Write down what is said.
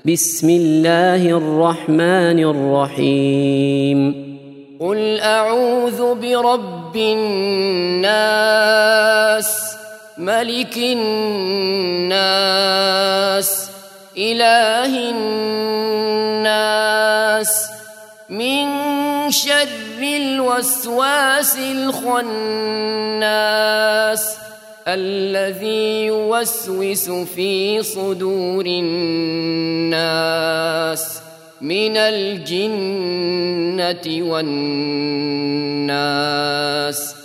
بسم الله الرحمن الرحيم قل أعوذ برب الناس ملك الناس إله الناس من شر الوسواس الخناس الذي يوسوس في صدور الناس من الجنة والناس.